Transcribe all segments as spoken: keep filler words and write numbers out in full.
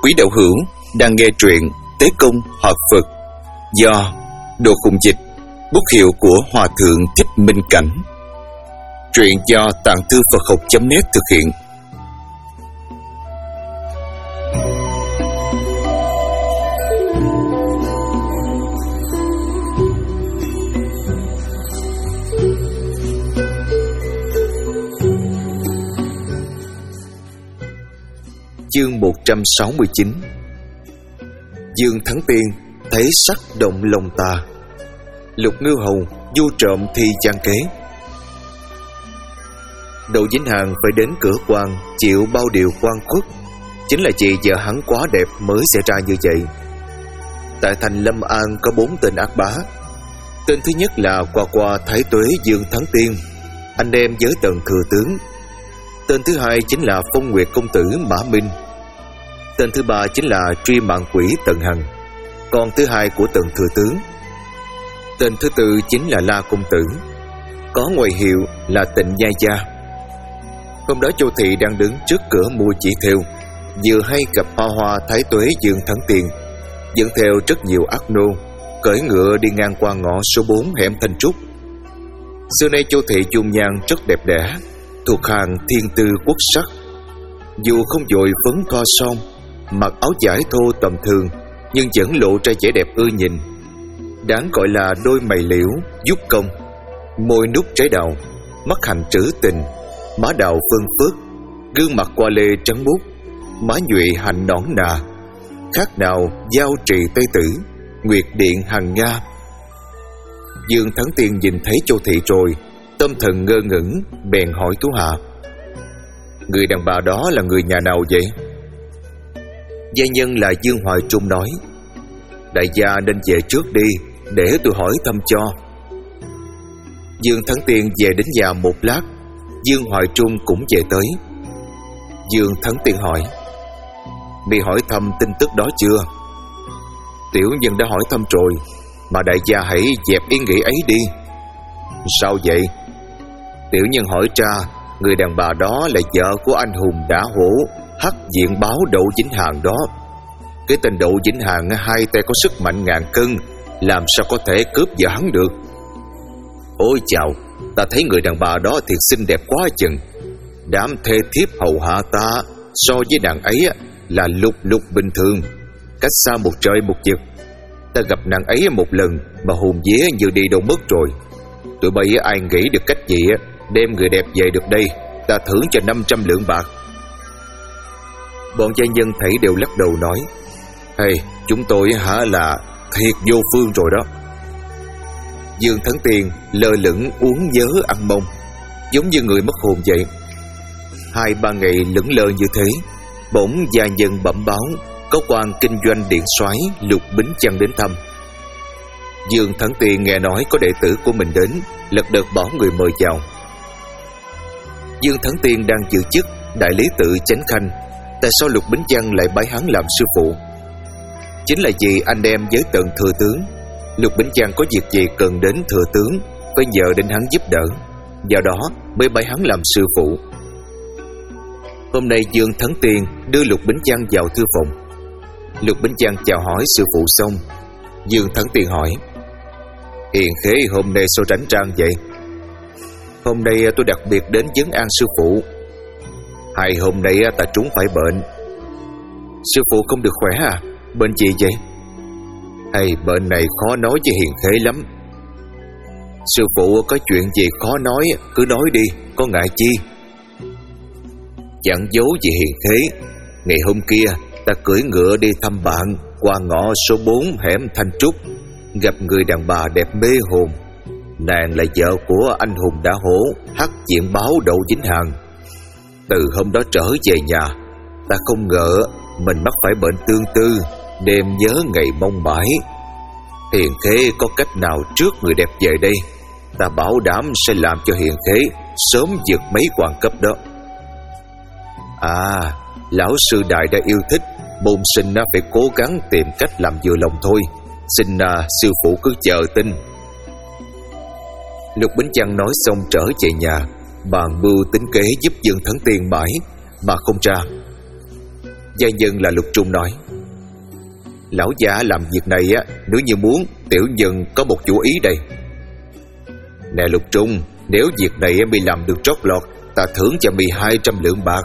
Quý đạo hữu đang nghe truyện Tế Công Hợp Phật do Đồ Khùng Dịch, bút hiệu của Hòa Thượng Thích Minh Cảnh. Truyện do Tạng Thư Phật Học chấm net thực hiện. Chương một trăm sáu mươi chín. Dương Thắng Tiên thấy sắc động lòng ta. Lục Ngư Hầu du trộm thi gian kế. Đỗ Vĩnh Hàn phải đến cửa quan chịu bao điều quan khuất, chính là vì vợ hắn quá đẹp mới xảy ra như vậy. Tại thành Lâm An có bốn tên ác bá. Tên thứ nhất là Qua Qua Thái Tuế Dương Thắng Tiên, anh em với Tần Thừa Tướng. Tên thứ hai chính là Phong Nguyệt Công Tử Mã Minh. Tên thứ ba chính là Truy Mạng Quỷ Tần Hằng, con thứ hai của Tần Thừa Tướng. Tên thứ tư chính là La Công Tử, có ngoại hiệu là Tịnh Nhai Gia. Hôm đó Châu Thị đang đứng trước cửa mua chỉ thêu, vừa hay gặp Hoa Hoa Thái Tuế Dương Thắng Tiên dẫn theo rất nhiều ác nô, cưỡi ngựa đi ngang qua ngõ số bốn hẻm Thanh Trúc. Xưa nay Châu Thị dung nhan rất đẹp đẽ, thuộc hàng thiên tư quốc sắc. Dù không vội phấn thoa son, mặc áo vải thô tầm thường, nhưng vẫn lộ ra vẻ đẹp ưa nhìn. Đáng gọi là đôi mày liễu dút công, môi nút trái đào, mắt hành trữ tình, má đào phân phớt, gương mặt qua lê trắng muốt, má nhuệ hành nõn nà, khác nào giao trì Tây Tử, nguyệt điện hằng nga. Dương Thắng Tiên nhìn thấy Châu Thị rồi, tâm thần ngơ ngẩn, bèn hỏi thủ hạ: người đàn bà đó là người nhà nào vậy? Gia nhân là Dương Hoài Trung nói: đại gia nên về trước đi, để tôi hỏi thăm cho. Dương Thắng Tiên về đến nhà một lát, Dương Hoài Trung cũng về tới. Dương Thắng Tiên hỏi: mi hỏi thăm tin tức đó chưa? Tiểu nhân đã hỏi thăm rồi, mà đại gia hãy dẹp ý nghĩ ấy đi. Sao vậy? Tiểu nhân hỏi ra, người đàn bà đó là vợ của anh hùng đã hổ hắc diện báo Đỗ Vĩnh Hàn đó. Cái tên Đỗ Vĩnh Hàn hai tay có sức mạnh ngàn cân, làm sao có thể cướp vợ hắn được? Ôi chào, ta thấy người đàn bà đó thiệt xinh đẹp quá chừng. Đám thê thiếp hầu hạ ta so với đàn ấy là lục lục bình thường, cách xa một trời một vực. Ta gặp nàng ấy một lần mà hồn vía như đi đâu mất rồi. Tụi bay ai nghĩ được cách gì đem người đẹp về được đây, ta thưởng cho năm trăm lượng bạc. Bọn gia nhân thấy đều lắc đầu nói: hey, chúng tôi hả là thiệt vô phương rồi đó. Dương Thắng Tiên lơ lửng uống nhớ ăn mông, giống như người mất hồn vậy. Hai ba ngày lững lờ như thế, bỗng gia nhân bẩm báo có quan kinh doanh điện soái Lục Bính Chăng đến thăm. Dương Thắng Tiên nghe nói có đệ tử của mình đến, lật đật bảo người mời vào. Dương Thắng Tiên đang giữ chức đại lý tự chánh khanh, tại sao Lục Bính Chăng lại bái hắn làm sư phụ? Chính là vì anh em với Tần Thừa Tướng. Lục Bính Chăng có việc gì cần đến Thừa Tướng, phải nhờ đến hắn giúp đỡ, do đó mới bái hắn làm sư phụ. Hôm nay Dương Thắng Tiên đưa Lục Bính Chăng vào thư phòng. Lục Bính Chăng chào hỏi sư phụ xong, Dương Thắng Tiên hỏi: hiền khế hôm nay sao rảnh rang vậy? Hôm nay tôi đặc biệt đến vấn an sư phụ. Hai hôm nay ta trúng phải bệnh. Sư phụ không được khỏe à? Bệnh gì vậy? Hay bệnh này khó nói với hiền khế lắm. Sư phụ có chuyện gì khó nói cứ nói đi, có ngại chi? Chẳng giấu gì hiền khế, ngày hôm kia ta cưỡi ngựa đi thăm bạn qua ngõ số bốn hẻm Thanh Trúc, gặp người đàn bà đẹp mê hồn. Nàng là vợ của anh hùng đã hổ hắc diện báo Đỗ Vĩnh Hàn. Từ hôm đó trở về nhà, ta không ngờ mình mắc phải bệnh tương tư, đêm nhớ ngày mong mỏi. Hiền khế có cách nào trước người đẹp về đây, ta bảo đảm sẽ làm cho hiền khế sớm vượt mấy quan cấp đó. À, lão sư đại đã yêu thích, môn sinh phải cố gắng tìm cách làm vừa lòng thôi. Xin à, sư phụ cứ chờ tin. Lục Bính Chăng nói xong trở về nhà, bàn mưu tính kế giúp Dương Thắng Tiên mãi mà không ra. Gia nhân là Lục Trung nói: Lão già làm việc này á, nếu như muốn, tiểu nhân có một chủ ý đây. Nè Lục Trung, nếu việc này mi làm được trót lọt, ta thưởng cho mi hai trăm lượng bạc.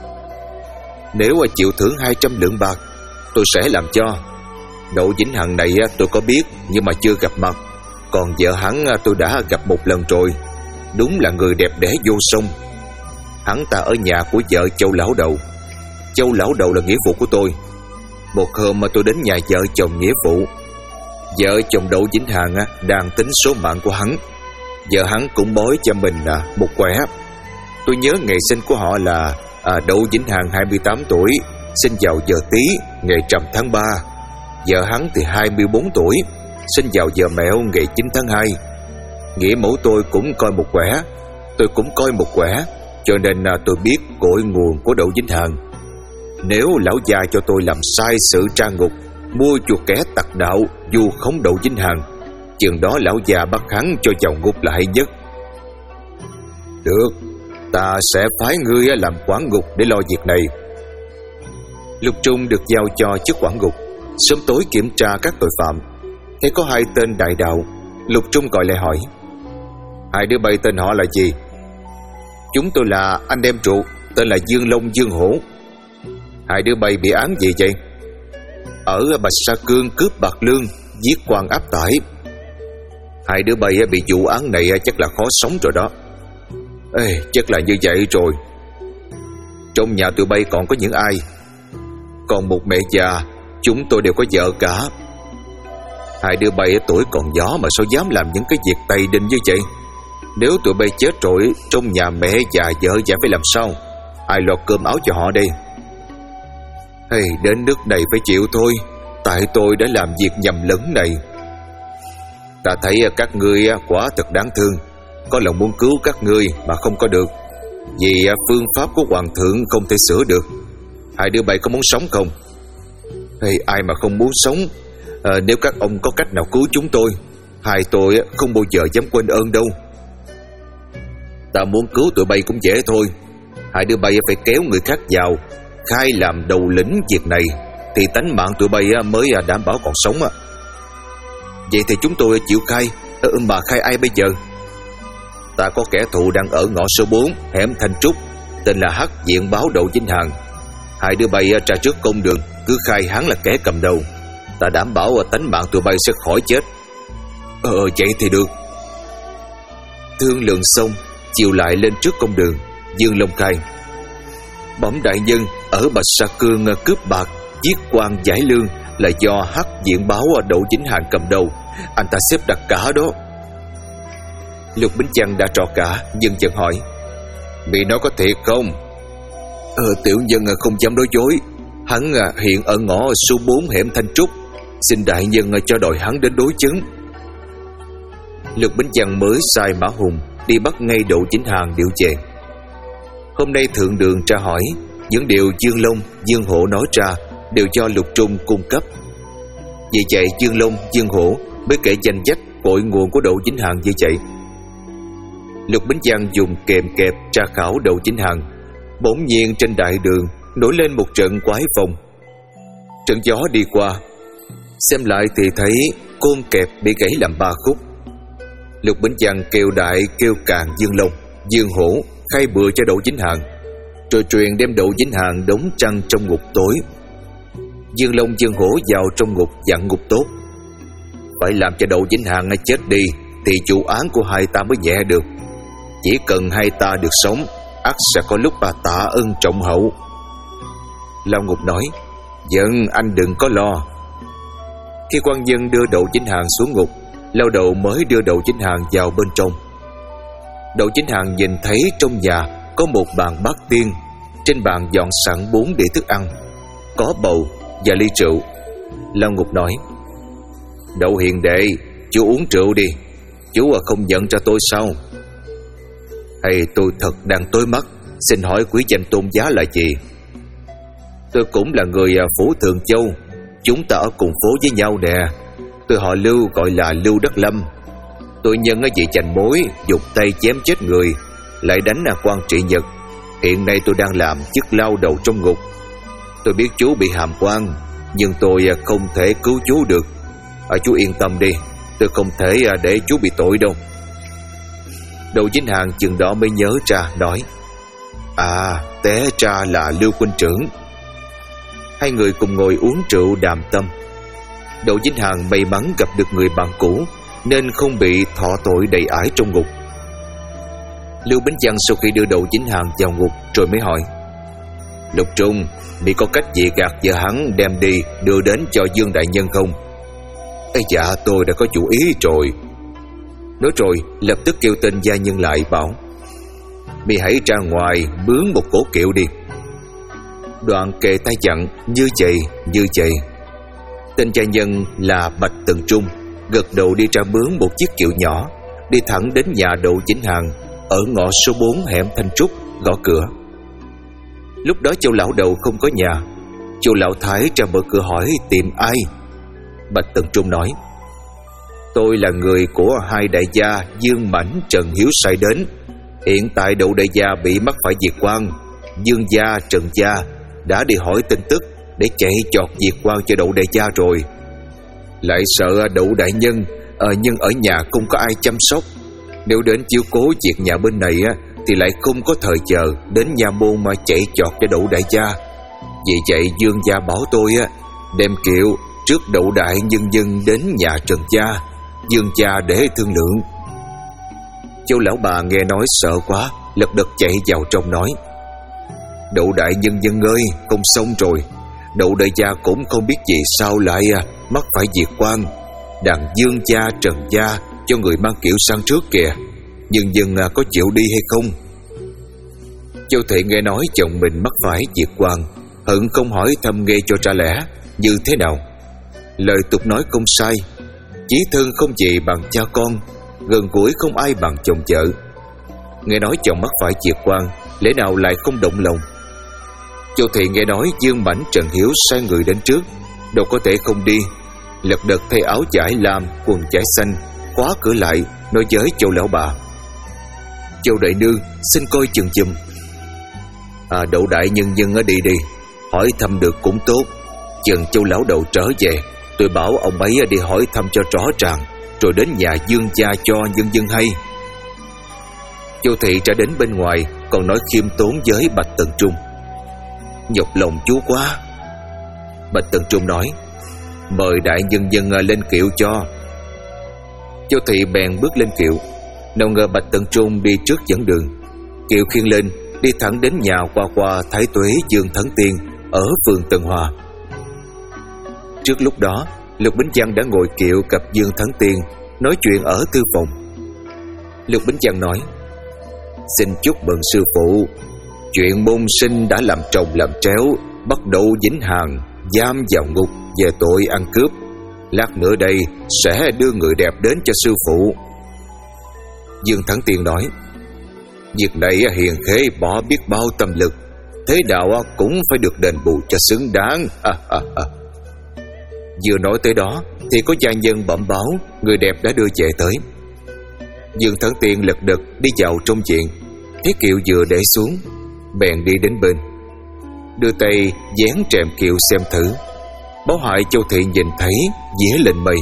Nếu chịu thưởng hai trăm lượng bạc, tôi sẽ làm cho. Đỗ Vĩnh Hằng này tôi có biết, nhưng mà chưa gặp mặt. Còn vợ hắn tôi đã gặp một lần rồi. Đúng là người đẹp đẽ vô song. Hắn ta ở nhà của vợ Châu Lão Đầu. Châu Lão Đầu là nghĩa phụ của tôi. Một hôm mà tôi đến nhà vợ chồng nghĩa phụ. Vợ chồng Đỗ Vĩnh Hằng đang tính số mạng của hắn. Vợ hắn cũng bói cho mình một quẻ. Tôi nhớ ngày sinh của họ là à, Đỗ Vĩnh Hằng hai mươi tám tuổi, sinh vào giờ Tý, ngày rằm tháng ba. Vợ hắn thì hai mươi bốn tuổi, sinh vào giờ Mẹo, ngày chín tháng hai. Nghĩa mẫu tôi cũng coi một quẻ, tôi cũng coi một quẻ, cho nên à, tôi biết cội nguồn của Đỗ Vĩnh Hằng. Nếu lão già cho tôi làm sai sự tra ngục, mua chuộc kẻ tặc đạo vu khống Đỗ Vĩnh Hằng, chừng đó lão già bắt hắn cho vào ngục là hay nhất. Được, ta sẽ phái ngươi làm quản ngục để lo việc này. Lục Trung được giao cho chức quản ngục, sớm tối kiểm tra các tội phạm. Thấy có hai tên đại đạo, Lục Trung gọi lại hỏi: Hai đứa bay tên họ là gì? Chúng tôi là anh em ruột, tên là Dương Long, Dương Hổ. Hai đứa bay bị án gì vậy? Ở Bạch Sa Cương cướp bạc lương, giết quan áp tải. Hai đứa bay bị vụ án này chắc là khó sống rồi đó. Ê, chắc là như vậy rồi. Trong nhà tụi bay còn có những ai? Còn một mẹ già, chúng tôi đều có vợ cả. Hai đứa bay tuổi còn nhỏ mà sao dám làm những cái việc tày đình như vậy? Nếu tụi bay chết rồi, trong nhà mẹ già vợ già phải làm sao? Ai lo cơm áo cho họ đây? Hey, đến nước này phải chịu thôi. Tại tôi đã làm việc nhầm lẫn này. Ta thấy các ngươi quả thật đáng thương, có lòng muốn cứu các ngươi mà không có được, vì phương pháp của hoàng thượng không thể sửa được. Hai đứa bay có muốn sống không? Hey, ai mà không muốn sống. à, Nếu các ông có cách nào cứu chúng tôi, hai tôi không bao giờ dám quên ơn đâu. Ta muốn cứu tụi bay cũng dễ thôi. Hai đứa bay phải kéo người khác vào, khai làm đầu lĩnh việc này, thì tánh mạng tụi bay mới đảm bảo còn sống. Vậy thì chúng tôi chịu khai. ừ, Mà khai ai bây giờ? Ta có kẻ thù đang ở ngõ số bốn, hẻm Thanh Trúc, tên là Hắc Diện Báo Đỗ Vĩnh Hằng. Hai đứa bay ra trước công đường, cứ khai hắn là kẻ cầm đầu. Ta đảm bảo tánh mạng tụi bay sẽ khỏi chết. Ờ vậy thì được. Thương lượng xong, chiều lại lên trước công đường, Dương Long khai: Bẩm đại nhân, ở Bạch Sa Cương cướp bạc, giết quan giải lương là do Hắc Diện Báo Đỗ Vĩnh Hằng cầm đầu. Anh ta xếp đặt cả đó. Lục Bính Chăn đã trò cả, nhưng chợt hỏi: Bị nói có thiệt không? Ờ, tiểu nhân không dám nói dối. Hắn hiện ở ngõ số bốn hẻm Thanh Trúc. Xin đại nhân cho đội hắn đến đối chứng. Lục Bính Chăn mới sai Mã Hùng đi bắt ngay Đỗ Vĩnh Hằng điệu về. Hôm nay thượng đường tra hỏi, những điều Dương Long, Dương Hổ nói ra đều do Lục Trung cung cấp. Vì vậy Dương Long, Dương Hổ mới kể danh sách cội nguồn của Đỗ Vĩnh Hằng như vậy. Lục Bính Chăn dùng kềm kẹp tra khảo Đỗ Vĩnh Hằng. Bỗng nhiên trên đại đường nổi lên một trận quái phong. Trận gió đi qua, xem lại thì thấy côn kẹp bị gãy làm ba khúc. Lục Bính Chăn kêu đại kêu càng Dương Long, Dương Hổ khai bừa cho Đỗ Vĩnh Hằng, rồi truyền đem Đỗ Vĩnh Hằng đóng trăng trong ngục tối. Dương Long, Dương Hổ vào trong ngục dặn ngục tốt: Phải làm cho Đỗ Vĩnh Hằng chết đi thì vụ án của hai ta mới nhẹ được. Chỉ cần hai ta được sống, ắt sẽ có lúc bà tạ ơn trọng hậu. Lao Ngục nói: Dân, anh đừng có lo. Khi quan dân đưa Đỗ Vĩnh Hằng xuống ngục, Lao Đầu mới đưa Đỗ Vĩnh Hằng vào bên trong. Đỗ Vĩnh Hằng nhìn thấy trong nhà có một bàn bát tiên, trên bàn dọn sẵn bốn đĩa thức ăn, có bầu và ly rượu. Lao Ngục nói: Đỗ hiền đệ, chú uống rượu đi, chú không giận cho tôi sao? Hay tôi thật đang tối mắt, xin hỏi quý danh tôn giá là gì? Tôi cũng là người Phủ Thượng Châu, chúng ta ở cùng phố với nhau nè. Tôi họ Lưu, gọi là Lưu Đắc Lâm. Tôi nhân ở vị chành mối, dục tay chém chết người, lại đánh quan trị Nhật. Hiện nay tôi đang làm chức lao đầu trong ngục. Tôi biết chú bị hàm quan, nhưng tôi không thể cứu chú được. à, Chú yên tâm đi, tôi không thể để chú bị tội đâu. Đậu Vĩnh Hằng chừng đó mới nhớ ra, nói: À, té ra là Lưu huynh trưởng. Hai người cùng ngồi uống rượu đàm tâm. Đậu Vĩnh Hằng may mắn gặp được người bạn cũ, nên không bị thọ tội đầy ải trong ngục. Lưu Bính Văn sau khi đưa Đậu Vĩnh Hằng vào ngục rồi mới hỏi: Lục Trung, mi có cách gì gạt vợ hắn đem đi đưa đến cho Dương đại nhân không? Ê dạ, tôi đã có chủ ý rồi. Nói rồi lập tức kêu tên gia nhân lại bảo: Mi hãy ra ngoài mướn một cổ kiệu đi. Đoạn kề tay dặn: Như vậy, như vậy. Tên gia nhân là Bạch Tần Trung gật đầu đi ra mướn một chiếc kiệu nhỏ, đi thẳng đến nhà Đậu Vĩnh Hằng ở ngõ số bốn hẻm Thanh Trúc, gõ cửa. Lúc đó Châu lão Đậu không có nhà. Châu lão Thái ra mở cửa hỏi tìm ai. Bạch Tần Trung nói: Tôi là người của hai đại gia Dương Mãnh, Trần Hiếu sai đến. Hiện tại Đậu đại gia bị mắc phải diệt quan, Dương gia, Trần gia đã đi hỏi tin tức để chạy chọt diệt quan cho Đậu đại gia rồi. Lại sợ Đậu đại nhân à, nhưng ở nhà không có ai chăm sóc. Nếu đến chiếu cố việc nhà bên này á, thì lại không có thời giờ đến nhà môn mà chạy chọt cho Đậu đại gia. Vì vậy Dương gia bảo tôi á, đem kiệu trước Đậu đại nhân dân đến nhà Trần gia, Dương gia để thương lượng. Châu lão bà nghe nói sợ quá, lật đật chạy vào trong nói: Đậu đại nhân dân ơi, không xong rồi. Đậu đại gia cũng không biết vì sao lại mắc phải diệt quan. Đàn Dương gia, Trần gia cho người mang kiệu sang trước kìa. Nhân dân có chịu đi hay không? Châu Thị nghe nói chồng mình mắc phải diệt quan, hận không hỏi thăm nghe cho ra lẽ như thế nào. Lời tục nói không sai: chí thân không gì bằng cha con, gần gũi không ai bằng chồng vợ. Nghe nói chồng mắc phải diệt quan, lẽ nào lại không động lòng? Châu Thị nghe nói Dương Mãnh, Trần Hiếu sai người đến trước, đâu có thể không đi. Lật đật thay áo vải lam, quần vải xanh, khóa cửa lại, nói với Châu lão bà: Châu đại nương, xin coi chừng giùm. À, Đậu đại nhân dân ở đi đi, hỏi thăm được cũng tốt. Chừng Châu lão Đậu trở về, tôi bảo ông ấy đi hỏi thăm cho rõ ràng, rồi đến nhà Dương gia cho nhân dân hay. Châu Thị ra đến bên ngoài, còn nói khiêm tốn với Bạch Tần Trung: Nhọc lòng chú quá. Bạch Tần Trung nói: Mời đại nhân dân lên kiệu cho. Châu Thị bèn bước lên kiệu. Nào ngờ Bạch Tần Trung đi trước dẫn đường. Kiệu khiêng lên, đi thẳng đến nhà Hoa Hoa Thái Tuế Dương Thắng Tiên ở phường Tân Hòa. Trước lúc đó, Lục Bính Văn đã ngồi kiệu gặp Dương Thắng Tiên, nói chuyện ở thư phòng. Lục Bính Văn nói: Xin chúc mừng sư phụ. Chuyện môn sinh đã làm trồng làm tréo, bắt Đậu Vĩnh Hằng giam vào ngục về tội ăn cướp. Lát nữa đây sẽ đưa người đẹp đến cho sư phụ. Dương Thắng Tiên nói: Việc này hiền khế bỏ biết bao tâm lực, thế nào cũng phải được đền bù cho xứng đáng. à, à, à. Vừa nói tới đó thì có gia nhân bẩm báo người đẹp đã đưa về tới. Dương Thắng Tiên lật đật đi vào trong viện, thấy kiệu vừa để xuống, bèn đi đến bên, đưa tay dán rèm kiệu xem thử. Báo hại Châu Thị nhìn thấy vía lên mây.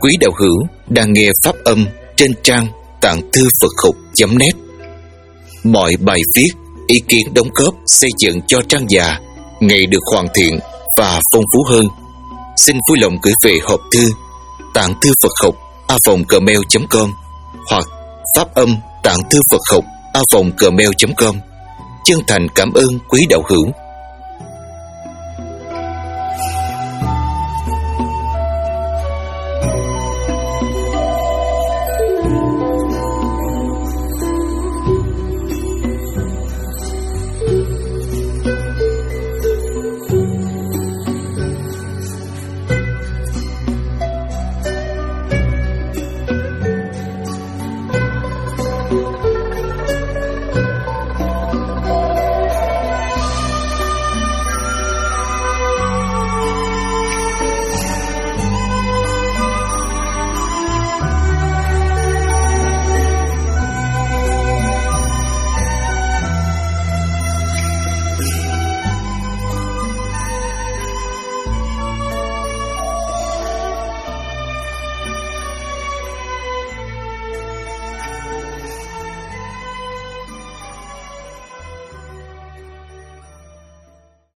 quý đạo hữu đang nghe pháp âm trên trang tạng thư Phật học chấm net. Mọi bài viết, ý kiến đóng góp xây dựng cho trang già ngày được hoàn thiện và phong phú hơn, xin vui lòng gửi về hộp thư tạng thư Phật học a vòng gmail chấm com hoặc pháp âm tạng thư Phật học a vòng gmail chấm com. Chân thành cảm ơn quý đạo hữu